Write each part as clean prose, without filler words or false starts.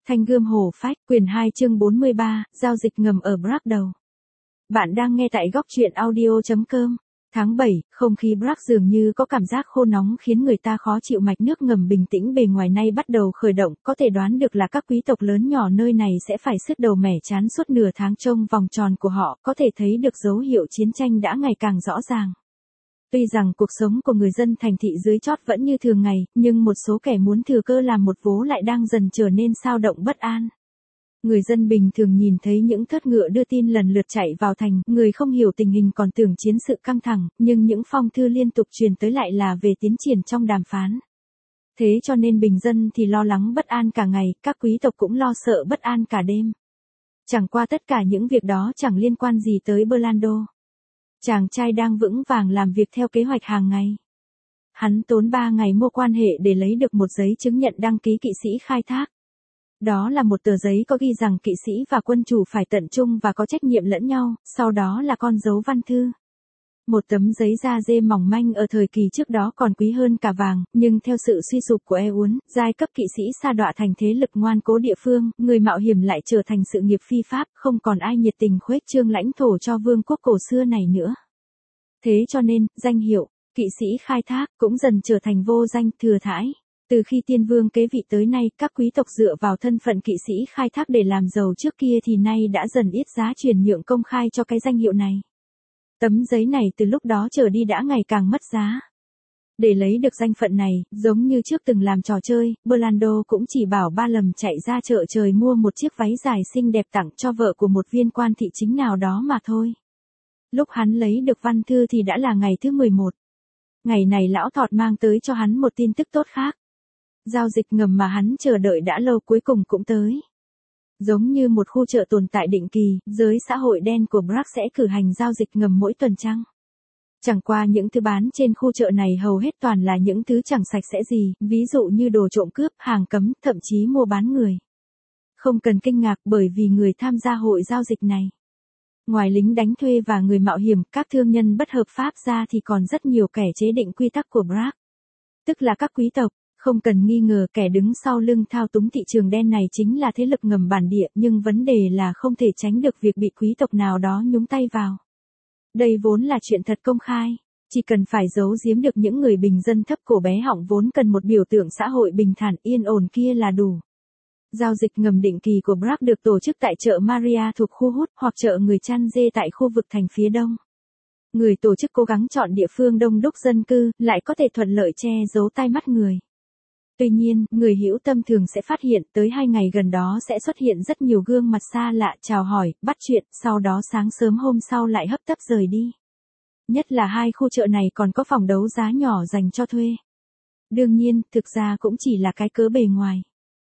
Thanh gươm hổ phách, quyển 2 chương 43, giao dịch ngầm ở Prague đầu. Bạn đang nghe tại góc truyện audio.com. Tháng 7, không khí Prague dường như có cảm giác khô nóng khiến người ta khó chịu. Mạch nước ngầm bình tĩnh bề ngoài nay bắt đầu khởi động, có thể đoán được là các quý tộc lớn nhỏ nơi này sẽ phải sứt đầu mẻ trán suốt nửa tháng. Trong vòng tròn của họ, có thể thấy được dấu hiệu chiến tranh đã ngày càng rõ ràng. Tuy rằng cuộc sống của người dân thành thị dưới chót vẫn như thường ngày, nhưng một số kẻ muốn thừa cơ làm một vố lại đang dần trở nên xao động bất an. Người dân bình thường nhìn thấy những thớt ngựa đưa tin lần lượt chạy vào thành, người không hiểu tình hình còn tưởng chiến sự căng thẳng, nhưng những phong thư liên tục truyền tới lại là về tiến triển trong đàm phán. Thế cho nên bình dân thì lo lắng bất an cả ngày, các quý tộc cũng lo sợ bất an cả đêm. Chẳng qua tất cả những việc đó chẳng liên quan gì tới Berlando. Chàng trai đang vững vàng làm việc theo kế hoạch hàng ngày. Hắn tốn 3 ngày mua quan hệ để lấy được một giấy chứng nhận đăng ký kỵ sĩ khai thác. Đó là một tờ giấy có ghi rằng kỵ sĩ và quân chủ phải tận trung và có trách nhiệm lẫn nhau, sau đó là con dấu văn thư. Một tấm giấy da dê mỏng manh ở thời kỳ trước đó còn quý hơn cả vàng, nhưng theo sự suy sụp của Eun, giai cấp kỵ sĩ sa đọa thành thế lực ngoan cố địa phương, người mạo hiểm lại trở thành sự nghiệp phi pháp, không còn ai nhiệt tình khuếch trương lãnh thổ cho vương quốc cổ xưa này nữa. Thế cho nên, danh hiệu, kỵ sĩ khai thác, cũng dần trở thành vô danh, thừa thãi. Từ khi tiên vương kế vị tới nay, các quý tộc dựa vào thân phận kỵ sĩ khai thác để làm giàu trước kia thì nay đã dần ít giá chuyển nhượng công khai cho cái danh hiệu này. Tấm giấy này từ lúc đó trở đi đã ngày càng mất giá. Để lấy được danh phận này, giống như trước từng làm trò chơi, Berlando cũng chỉ bảo Ba Lầm chạy ra chợ trời mua một chiếc váy dài xinh đẹp tặng cho vợ của một viên quan thị chính nào đó mà thôi. Lúc hắn lấy được văn thư thì đã là ngày thứ 11. Ngày này lão thọt mang tới cho hắn một tin tức tốt khác. Giao dịch ngầm mà hắn chờ đợi đã lâu cuối cùng cũng tới. Giống như một khu chợ tồn tại định kỳ, giới xã hội đen của Prague sẽ cử hành giao dịch ngầm mỗi tuần trăng. Chẳng qua những thứ bán trên khu chợ này hầu hết toàn là những thứ chẳng sạch sẽ gì, ví dụ như đồ trộm cướp, hàng cấm, thậm chí mua bán người. Không cần kinh ngạc bởi vì người tham gia hội giao dịch này. Ngoài lính đánh thuê và người mạo hiểm, các thương nhân bất hợp pháp ra thì còn rất nhiều kẻ chế định quy tắc của Prague. Tức là các quý tộc. Không cần nghi ngờ kẻ đứng sau lưng thao túng thị trường đen này chính là thế lực ngầm bản địa, nhưng vấn đề là không thể tránh được việc bị quý tộc nào đó nhúng tay vào. Đây vốn là chuyện thật công khai, chỉ cần phải giấu giếm được những người bình dân thấp cổ bé họng vốn cần một biểu tượng xã hội bình thản yên ổn kia là đủ. Giao dịch ngầm định kỳ của Prague được tổ chức tại chợ Maria thuộc khu hút hoặc chợ người chăn dê tại khu vực thành phía đông. Người tổ chức cố gắng chọn địa phương đông đúc dân cư, lại có thể thuận lợi che giấu tai mắt người. Tuy nhiên, người hữu tâm thường sẽ phát hiện tới 2 ngày gần đó sẽ xuất hiện rất nhiều gương mặt xa lạ chào hỏi, bắt chuyện, sau đó sáng sớm hôm sau lại hấp tấp rời đi. Nhất là hai khu chợ này còn có phòng đấu giá nhỏ dành cho thuê. Đương nhiên, thực ra cũng chỉ là cái cớ bề ngoài.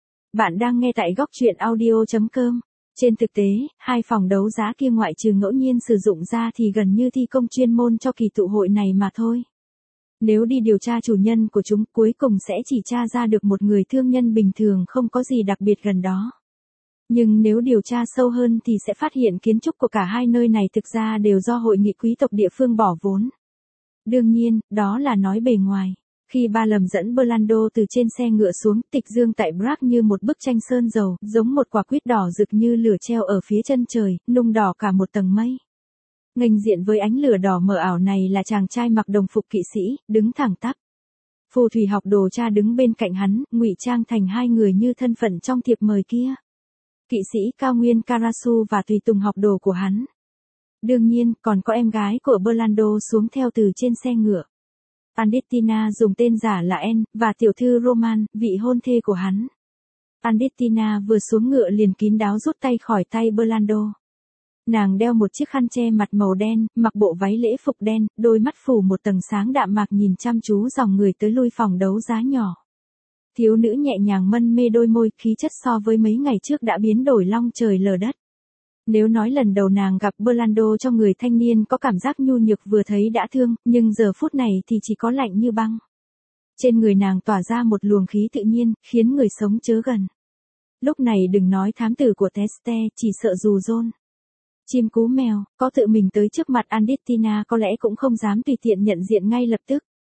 Bạn đang nghe tại góc truyện audio.com. Trên thực tế, hai phòng đấu giá kia ngoại trừ ngẫu nhiên sử dụng ra thì gần như thi công chuyên môn cho kỳ tụ hội này mà thôi. Nếu đi điều tra chủ nhân của chúng, cuối cùng sẽ chỉ tra ra được một người thương nhân bình thường không có gì đặc biệt gần đó. Nhưng nếu điều tra sâu hơn thì sẽ phát hiện kiến trúc của cả hai nơi này thực ra đều do hội nghị quý tộc địa phương bỏ vốn. Đương nhiên, đó là nói bề ngoài. Khi Ba Lầm dẫn Berlando từ trên xe ngựa xuống, tịch dương tại Prague như một bức tranh sơn dầu, giống một quả quýt đỏ rực như lửa treo ở phía chân trời, nung đỏ cả một tầng mây. Nghênh diện với ánh lửa đỏ mờ ảo này là chàng trai mặc đồng phục kỵ sĩ, đứng thẳng tắp. Phù thủy học đồ cha đứng bên cạnh hắn, ngụy trang thành hai người như thân phận trong thiệp mời kia. Kỵ sĩ cao nguyên Karasu và tùy tùng học đồ của hắn. Đương nhiên, còn có em gái của Berlando xuống theo từ trên xe ngựa. Andettina dùng tên giả là En, và tiểu thư Roman, vị hôn thê của hắn. Andettina vừa xuống ngựa liền kín đáo rút tay khỏi tay Berlando. Nàng đeo một chiếc khăn che mặt màu đen, mặc bộ váy lễ phục đen, đôi mắt phủ một tầng sáng đạm mạc nhìn chăm chú dòng người tới lui phòng đấu giá nhỏ. Thiếu nữ nhẹ nhàng mân mê đôi môi, khí chất so với mấy ngày trước đã biến đổi long trời lở đất. Nếu nói lần đầu nàng gặp Berlando cho người thanh niên có cảm giác nhu nhược vừa thấy đã thương, nhưng giờ phút này thì chỉ có lạnh như băng. Trên người nàng tỏa ra một luồng khí tự nhiên, khiến người sống chớ gần. Lúc này đừng nói thám tử của Teste, chỉ sợ dù rôn. Chim cú mèo, có tự mình tới trước mặt Andettina có lẽ cũng không dám tùy tiện nhận diện ngay lập tức.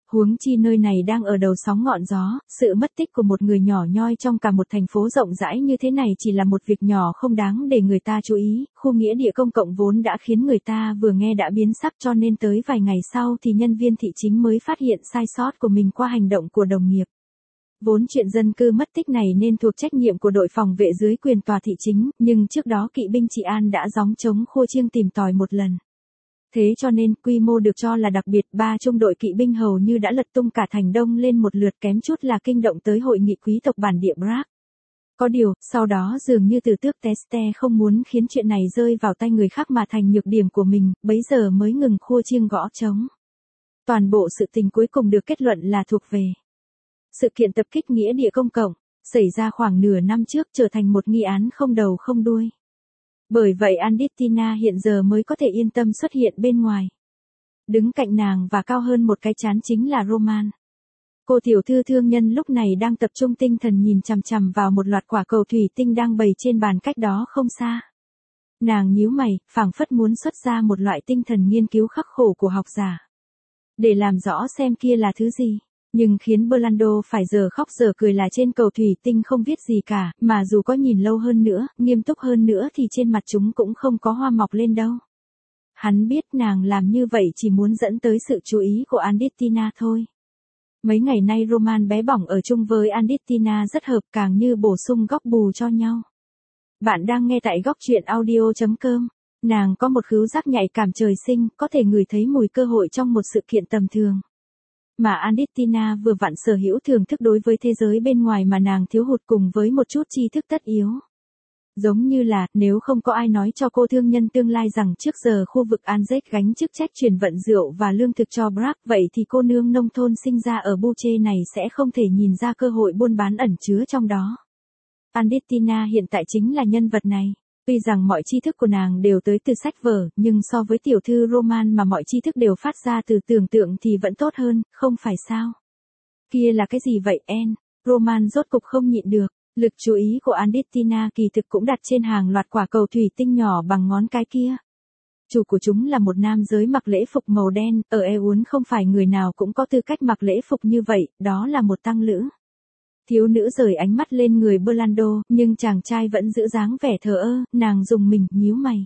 Huống chi nơi này đang ở đầu sóng ngọn gió, sự mất tích của một người nhỏ nhoi trong cả một thành phố rộng rãi như thế này chỉ là một việc nhỏ không đáng để người ta chú ý, khu nghĩa địa công cộng vốn đã khiến người ta vừa nghe đã biến sắc, cho nên tới vài ngày sau thì nhân viên thị chính mới phát hiện sai sót của mình qua hành động của đồng nghiệp. Vốn chuyện dân cư mất tích này nên thuộc trách nhiệm của đội phòng vệ dưới quyền tòa thị chính, nhưng trước đó kỵ binh trị an đã gióng trống khua chiêng tìm tòi một lần. Thế cho nên, quy mô được cho là đặc biệt, 3 trung đội kỵ binh hầu như đã lật tung cả thành Đông lên một lượt, kém chút là kinh động tới hội nghị quý tộc bản địa Prague. Có điều, sau đó dường như từ tước Teste không muốn khiến chuyện này rơi vào tay người khác mà thành nhược điểm của mình, bấy giờ mới ngừng khua chiêng gõ trống. Toàn bộ sự tình cuối cùng được kết luận là thuộc về sự kiện tập kích nghĩa địa công cộng, xảy ra khoảng nửa năm trước, trở thành một nghi án không đầu không đuôi. Bởi vậy Andittina hiện giờ mới có thể yên tâm xuất hiện bên ngoài. Đứng cạnh nàng và cao hơn một cái trán chính là Roman. Cô tiểu thư thương nhân lúc này đang tập trung tinh thần nhìn chằm chằm vào một loạt quả cầu thủy tinh đang bày trên bàn cách đó không xa. Nàng nhíu mày, phảng phất muốn xuất ra một loại tinh thần nghiên cứu khắc khổ của học giả. Để làm rõ xem kia là thứ gì. Nhưng khiến Blando phải giờ khóc giờ cười là trên cầu thủy tinh không viết gì cả, mà dù có nhìn lâu hơn nữa, nghiêm túc hơn nữa thì trên mặt chúng cũng không có hoa mọc lên đâu. Hắn biết nàng làm như vậy chỉ muốn dẫn tới sự chú ý của Andittina thôi. Mấy ngày nay Roman bé bỏng ở chung với Andittina rất hợp, càng như bổ sung góc bù cho nhau. Bạn đang nghe tại góc truyện audio.com. Nàng có một khứu giác nhạy cảm trời sinh, có thể ngửi thấy mùi cơ hội trong một sự kiện tầm thường. Mà Andittina vừa vặn sở hữu thưởng thức đối với thế giới bên ngoài mà nàng thiếu hụt cùng với một chút tri thức tất yếu. Giống như là, nếu không có ai nói cho cô thương nhân tương lai rằng trước giờ khu vực Anzek gánh chức trách chuyển vận rượu và lương thực cho Prague, vậy thì cô nương nông thôn sinh ra ở Buche này sẽ không thể nhìn ra cơ hội buôn bán ẩn chứa trong đó. Andittina hiện tại chính là nhân vật này. Tuy rằng mọi tri thức của nàng đều tới từ sách vở, nhưng so với tiểu thư Roman mà mọi tri thức đều phát ra từ tưởng tượng thì vẫn tốt hơn, không phải sao? Kia là cái gì vậy En? Roman rốt cục không nhịn được. Lực chú ý của Andittina kỳ thực cũng đặt trên hàng loạt quả cầu thủy tinh nhỏ bằng ngón cái kia. Chủ của chúng là một nam giới mặc lễ phục màu đen, ở Eun không phải người nào cũng có tư cách mặc lễ phục như vậy, đó là một tăng lữ. Thiếu nữ rời ánh mắt lên người Blando, nhưng chàng trai vẫn giữ dáng vẻ thờ ơ, nàng dùng mình, nhíu mày.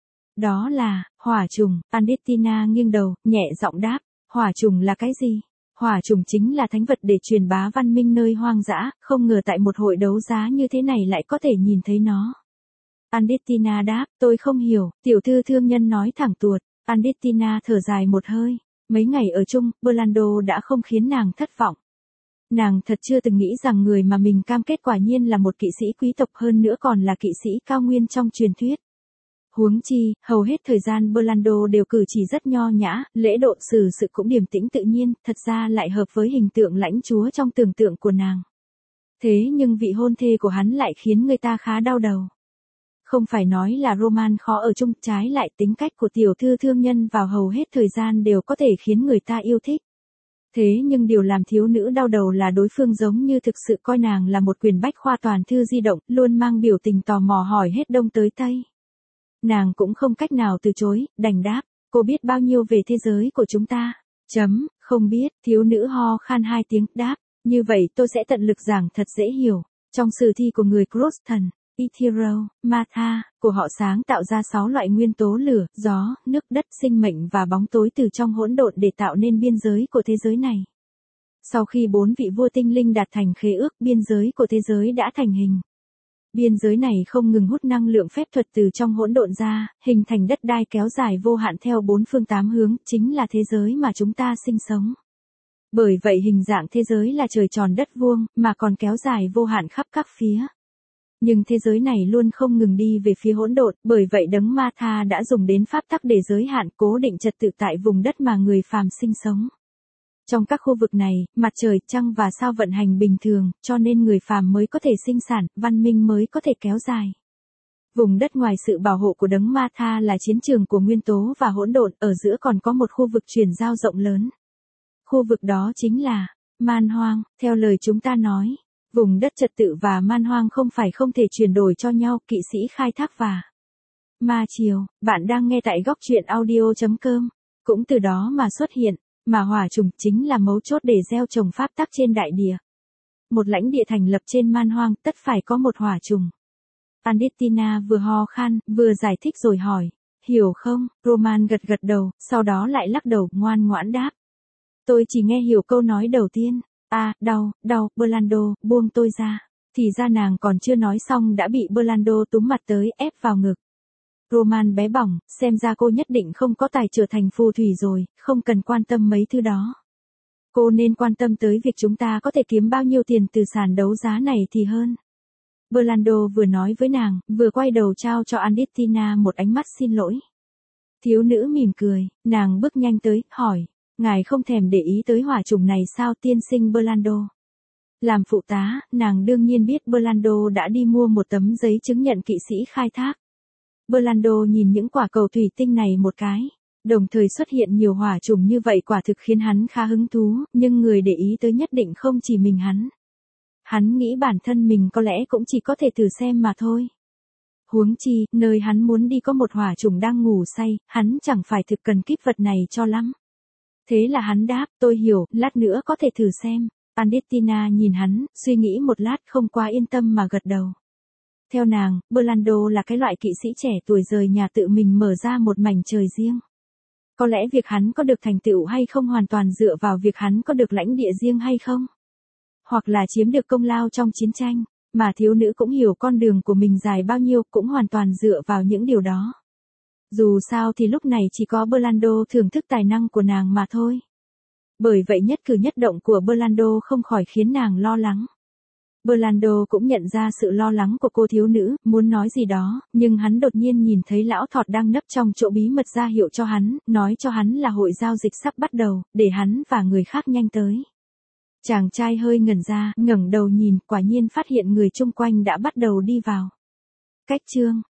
Đó là, hỏa trùng, Andittina nghiêng đầu, nhẹ giọng đáp, hỏa trùng là cái gì? Hỏa trùng chính là thánh vật để truyền bá văn minh nơi hoang dã, không ngờ tại một hội đấu giá như thế này lại có thể nhìn thấy nó. Andittina đáp, tôi không hiểu, tiểu thư thương nhân nói thẳng tuột. Andittina thở dài một hơi, mấy ngày ở chung, Blando đã không khiến nàng thất vọng. Nàng thật chưa từng nghĩ rằng người mà mình cam kết quả nhiên là một kỵ sĩ quý tộc, hơn nữa còn là kỵ sĩ cao nguyên trong truyền thuyết. Huống chi, hầu hết thời gian Blando đều cử chỉ rất nho nhã, lễ độ xử sự cũng điềm tĩnh tự nhiên, thật ra lại hợp với hình tượng lãnh chúa trong tưởng tượng của nàng. Thế nhưng vị hôn thê của hắn lại khiến người ta khá đau đầu. Không phải nói là Roman khó ở chung, trái lại tính cách của tiểu thư thương nhân vào hầu hết thời gian đều có thể khiến người ta yêu thích. Thế nhưng điều làm thiếu nữ đau đầu là đối phương giống như thực sự coi nàng là một quyển bách khoa toàn thư di động, luôn mang biểu tình tò mò hỏi hết đông tới tây. Nàng cũng không cách nào từ chối, đành đáp, cô biết bao nhiêu về thế giới của chúng ta? Không biết, thiếu nữ ho khan 2 tiếng, đáp, như vậy tôi sẽ tận lực giảng thật dễ hiểu. Trong sử thi của người Croston, Ithiro, Martha, của họ sáng tạo ra 6 loại nguyên tố lửa, gió, nước, đất, sinh mệnh và bóng tối từ trong hỗn độn để tạo nên biên giới của thế giới này. Sau khi 4 vị vua tinh linh đạt thành khế ước, biên giới của thế giới đã thành hình. Biên giới này không ngừng hút năng lượng phép thuật từ trong hỗn độn ra, hình thành đất đai kéo dài vô hạn theo 4 phương 8 hướng, chính là thế giới mà chúng ta sinh sống. Bởi vậy hình dạng thế giới là trời tròn đất vuông, mà còn kéo dài vô hạn khắp các phía. Nhưng thế giới này luôn không ngừng đi về phía hỗn độn, bởi vậy đấng Martha đã dùng đến pháp tắc để giới hạn cố định trật tự tại vùng đất mà người phàm sinh sống. Trong các khu vực này, mặt trời, trăng và sao vận hành bình thường, cho nên người phàm mới có thể sinh sản, văn minh mới có thể kéo dài. Vùng đất ngoài sự bảo hộ của đấng Martha là chiến trường của nguyên tố và hỗn độn, ở giữa còn có một khu vực chuyển giao rộng lớn. Khu vực đó chính là man hoang, theo lời chúng ta nói. Vùng đất trật tự và man hoang không phải không thể chuyển đổi cho nhau, kỵ sĩ khai thác và ma chiều, bạn đang nghe tại góc truyện audio.com, cũng từ đó mà xuất hiện. Mà hỏa trùng chính là mấu chốt để gieo trồng pháp tắc trên đại địa. Một lãnh địa thành lập trên man hoang tất phải có một hỏa trùng. Andestina vừa ho khan, vừa giải thích rồi hỏi. Hiểu không? Roman gật gật đầu, sau đó lại lắc đầu, ngoan ngoãn đáp. Tôi chỉ nghe hiểu câu nói đầu tiên. Đau, Berlando, buông tôi ra. Thì ra nàng còn chưa nói xong đã bị Berlando túm mặt tới ép vào ngực. Roman bé bỏng, xem ra cô nhất định không có tài trở thành phù thủy rồi, không cần quan tâm mấy thứ đó. Cô nên quan tâm tới việc chúng ta có thể kiếm bao nhiêu tiền từ sàn đấu giá này thì hơn. Berlando vừa nói với nàng, vừa quay đầu trao cho Andestina một ánh mắt xin lỗi. Thiếu nữ mỉm cười, nàng bước nhanh tới, hỏi, ngài không thèm để ý tới hỏa trùng này sao tiên sinh Berlando? Làm phụ tá, nàng đương nhiên biết Berlando đã đi mua một tấm giấy chứng nhận kỵ sĩ khai thác. Berlando nhìn những quả cầu thủy tinh này một cái. Đồng thời xuất hiện nhiều hỏa trùng như vậy quả thực khiến hắn khá hứng thú, nhưng người để ý tới nhất định không chỉ mình hắn. Hắn nghĩ bản thân mình có lẽ cũng chỉ có thể thử xem mà thôi. Huống chi, nơi hắn muốn đi có một hỏa trùng đang ngủ say, hắn chẳng phải thực cần kíp vật này cho lắm. Thế là hắn đáp, tôi hiểu, lát nữa có thể thử xem. Andestina nhìn hắn, suy nghĩ một lát không quá yên tâm mà gật đầu. Theo nàng, Berlando là cái loại kỵ sĩ trẻ tuổi rời nhà tự mình mở ra một mảnh trời riêng. Có lẽ việc hắn có được thành tựu hay không hoàn toàn dựa vào việc hắn có được lãnh địa riêng hay không. Hoặc là chiếm được công lao trong chiến tranh, mà thiếu nữ cũng hiểu con đường của mình dài bao nhiêu cũng hoàn toàn dựa vào những điều đó. Dù sao thì lúc này chỉ có Berlando thưởng thức tài năng của nàng mà thôi. Bởi vậy nhất cử nhất động của Berlando không khỏi khiến nàng lo lắng. Berlando cũng nhận ra sự lo lắng của cô thiếu nữ, muốn nói gì đó, nhưng hắn đột nhiên nhìn thấy lão thọt đang nấp trong chỗ bí mật ra hiệu cho hắn, nói cho hắn là hội giao dịch sắp bắt đầu, để hắn và người khác nhanh tới. Chàng trai hơi ngẩn ra, ngẩng đầu nhìn, quả nhiên phát hiện người chung quanh đã bắt đầu đi vào. Cách chương